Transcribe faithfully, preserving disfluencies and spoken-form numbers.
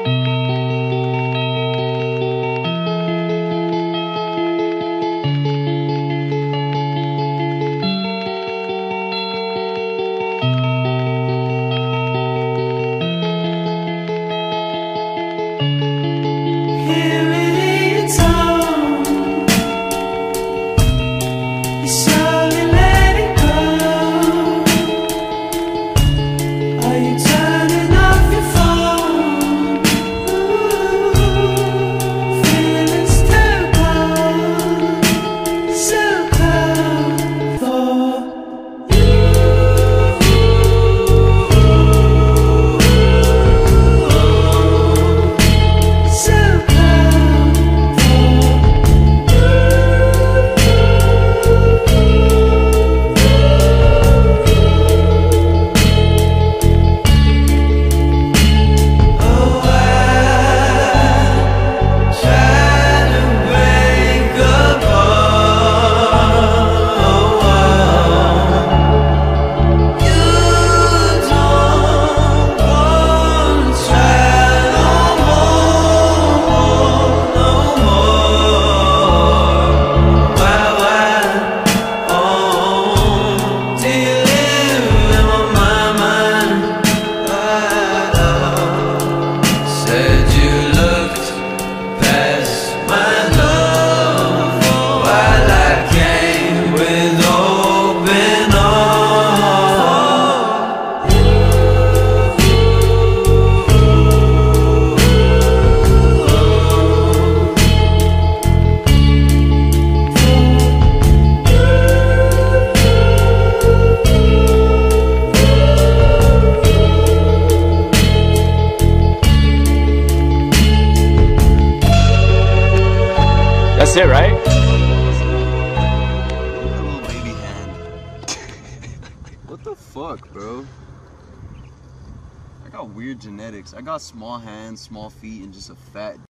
That's it, right? Little baby hand. What the fuck, bro? I got weird genetics. I got small hands, small feet, and just a fat